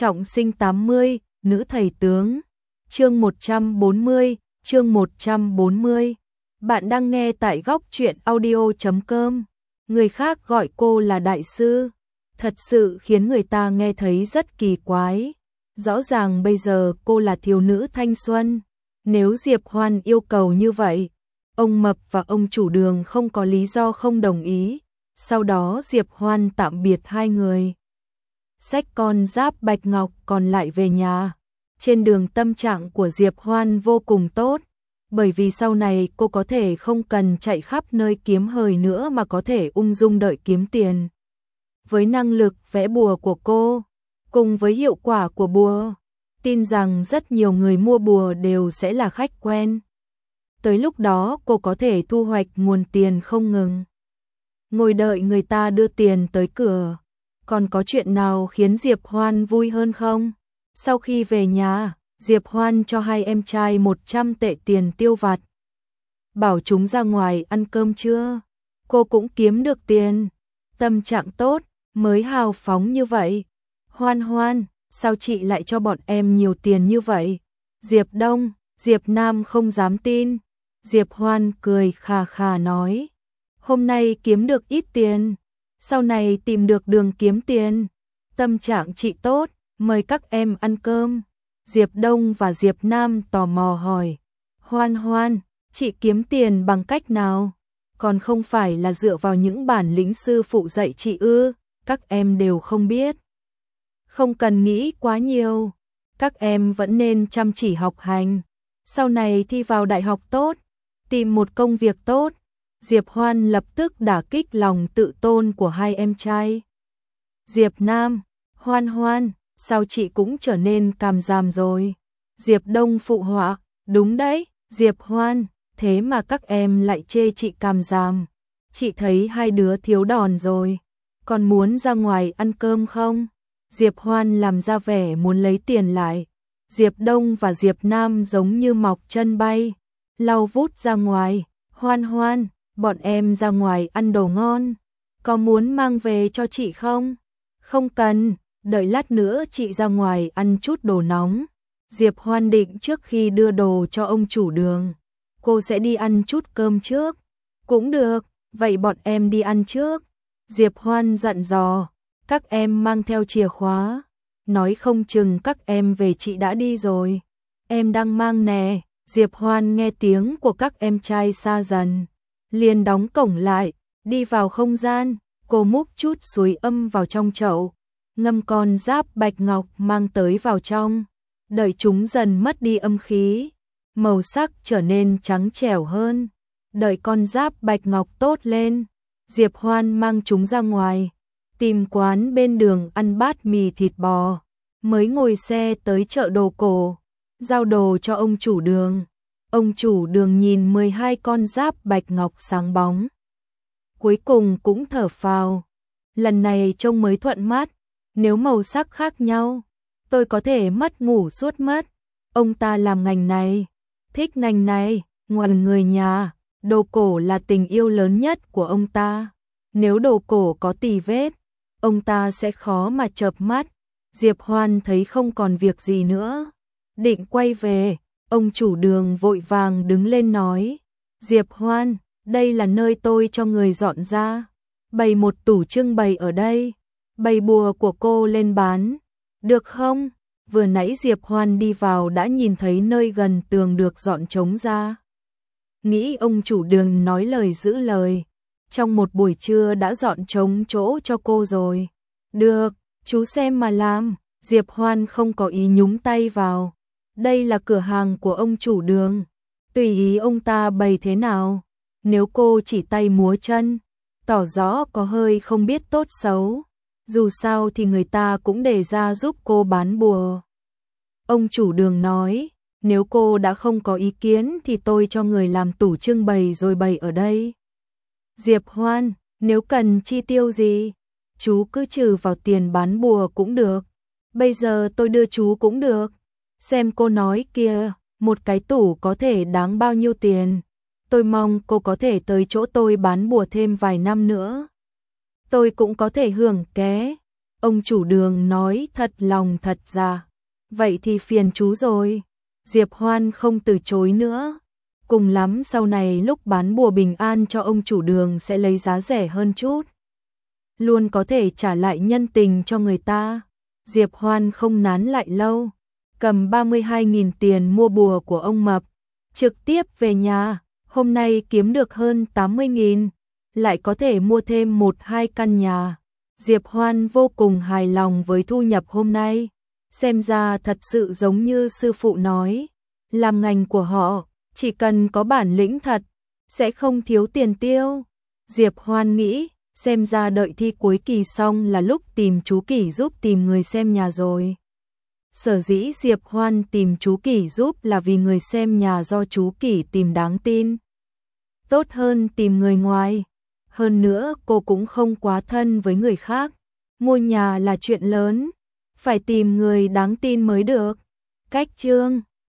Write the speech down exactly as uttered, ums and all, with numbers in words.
Trọng sinh tám mươi, nữ thầy tướng. Chương một trăm bốn mươi, chương một trăm bốn mươi. Bạn đang nghe tại góc truyện audio chấm com. Người khác gọi cô là đại sư, thật sự khiến người ta nghe thấy rất kỳ quái. Rõ ràng bây giờ cô là thiếu nữ thanh xuân. Nếu Diệp Hoan yêu cầu như vậy, ông Mập và ông chủ đường không có lý do không đồng ý. Sau đó Diệp Hoan tạm biệt hai người, xách con giáp bạch ngọc còn lại về nhà. Trên đường tâm trạng của Diệp Hoan vô cùng tốt, bởi vì sau này cô có thể không cần chạy khắp nơi kiếm hời nữa mà có thể ung dung đợi kiếm tiền. Với năng lực vẽ bùa của cô, cùng với hiệu quả của bùa, tin rằng rất nhiều người mua bùa đều sẽ là khách quen. Tới lúc đó cô có thể thu hoạch nguồn tiền không ngừng. Ngồi đợi người ta đưa tiền tới cửa, còn có chuyện nào khiến Diệp Hoan vui hơn không? Sau khi về nhà, Diệp Hoan cho hai em trai một trăm tệ tiền tiêu vặt, bảo chúng ra ngoài ăn cơm trưa. Cô cũng kiếm được tiền, tâm trạng tốt, mới hào phóng như vậy. Hoan Hoan, sao chị lại cho bọn em nhiều tiền như vậy? Diệp Đông, Diệp Nam không dám tin. Diệp Hoan cười khà khà nói, hôm nay kiếm được ít tiền, sau này tìm được đường kiếm tiền. Tâm trạng chị tốt, mời các em ăn cơm. Diệp Đông và Diệp Nam tò mò hỏi, Hoan Hoan, chị kiếm tiền bằng cách nào? Còn không phải là dựa vào những bản lĩnh sư phụ dạy chị ư? Các em đều không biết. Không cần nghĩ quá nhiều, các em vẫn nên chăm chỉ học hành, sau này thi vào đại học tốt, tìm một công việc tốt. Diệp Hoan lập tức đả kích lòng tự tôn của hai em trai. Diệp Nam, Hoan Hoan, sao chị cũng trở nên càm ràm rồi? Diệp Đông phụ họa, đúng đấy, Diệp Hoan, thế mà các em lại chê chị càm ràm. Chị thấy hai đứa thiếu đòn rồi, còn muốn ra ngoài ăn cơm không? Diệp Hoan làm ra vẻ muốn lấy tiền lại. Diệp Đông và Diệp Nam giống như mọc chân bay, lao vút ra ngoài. Hoan Hoan, bọn em ra ngoài ăn đồ ngon, có muốn mang về cho chị không? Không cần, đợi lát nữa chị ra ngoài ăn chút đồ nóng. Diệp Hoan định trước khi đưa đồ cho ông chủ đường, cô sẽ đi ăn chút cơm trước. Cũng được, vậy bọn em đi ăn trước. Diệp Hoan dặn dò, các em mang theo chìa khóa, nói không chừng các em về chị đã đi rồi. Em đang mang nè. Diệp Hoan nghe tiếng của các em trai xa dần, liền đóng cổng lại, đi vào không gian. Cô múc chút suối âm vào trong chậu, ngâm con giáp bạch ngọc mang tới vào trong, đợi chúng dần mất đi âm khí, màu sắc trở nên trắng trẻo hơn. Đợi con giáp bạch ngọc tốt lên, Diệp Hoan mang chúng ra ngoài, tìm quán bên đường ăn bát mì thịt bò, mới ngồi xe tới chợ đồ cổ, giao đồ cho ông chủ đường. Ông chủ đường nhìn mười hai con giáp bạch ngọc sáng bóng, cuối cùng cũng thở phào, lần này trông mới thuận mắt. Nếu màu sắc khác nhau, tôi có thể mất ngủ suốt mất. Ông ta làm ngành này, thích ngành này, ngoài người nhà, đồ cổ là tình yêu lớn nhất của ông ta. Nếu đồ cổ có tì vết, ông ta sẽ khó mà chợp mắt. Diệp Hoan thấy không còn việc gì nữa, định quay về. Ông chủ đường vội vàng đứng lên nói, Diệp Hoan, đây là nơi tôi cho người dọn ra, bày một tủ trưng bày ở đây, bày bùa của cô lên bán, được không? Vừa nãy Diệp Hoan đi vào đã nhìn thấy nơi gần tường được dọn trống ra. Nghĩ ông chủ đường nói lời giữ lời, trong một buổi trưa đã dọn trống chỗ cho cô rồi. Được, chú xem mà làm. Diệp Hoan không có ý nhúng tay vào. Đây là cửa hàng của ông chủ đường, tùy ý ông ta bày thế nào. Nếu cô chỉ tay múa chân, tỏ rõ có hơi không biết tốt xấu. Dù sao thì người ta cũng đề ra giúp cô bán bùa. Ông chủ đường nói, nếu cô đã không có ý kiến thì tôi cho người làm tủ trưng bày rồi bày ở đây. Diệp Hoan, nếu cần chi tiêu gì, chú cứ trừ vào tiền bán bùa cũng được. Bây giờ tôi đưa chú cũng được. Xem cô nói kia, một cái tủ có thể đáng bao nhiêu tiền. Tôi mong cô có thể tới chỗ tôi bán bùa thêm vài năm nữa. Tôi cũng có thể hưởng ké. Ông chủ Đường nói thật lòng thật ra. Vậy thì phiền chú rồi. Diệp Hoan không từ chối nữa. Cùng lắm sau này lúc bán bùa bình an cho ông chủ Đường sẽ lấy giá rẻ hơn chút. Luôn có thể trả lại nhân tình cho người ta. Diệp Hoan không nán lại lâu. Cầm ba mươi hai nghìn tiền mua bùa của ông Mập. Trực tiếp về nhà. Hôm nay kiếm được hơn tám mươi nghìn. Lại có thể mua thêm một hai căn nhà. Diệp Hoan vô cùng hài lòng với thu nhập hôm nay. Xem ra thật sự giống như sư phụ nói. Làm ngành của họ, chỉ cần có bản lĩnh thật, sẽ không thiếu tiền tiêu. Diệp Hoan nghĩ, xem ra đợi thi cuối kỳ xong là lúc tìm chú Kỷ giúp tìm người xem nhà rồi. Sở dĩ Diệp Hoan tìm chú Kỷ giúp là vì người xem nhà do chú Kỷ tìm đáng tin. Tốt hơn tìm người ngoài. Hơn nữa cô cũng không quá thân với người khác. Mua nhà là chuyện lớn, phải tìm người đáng tin mới được. Cách chương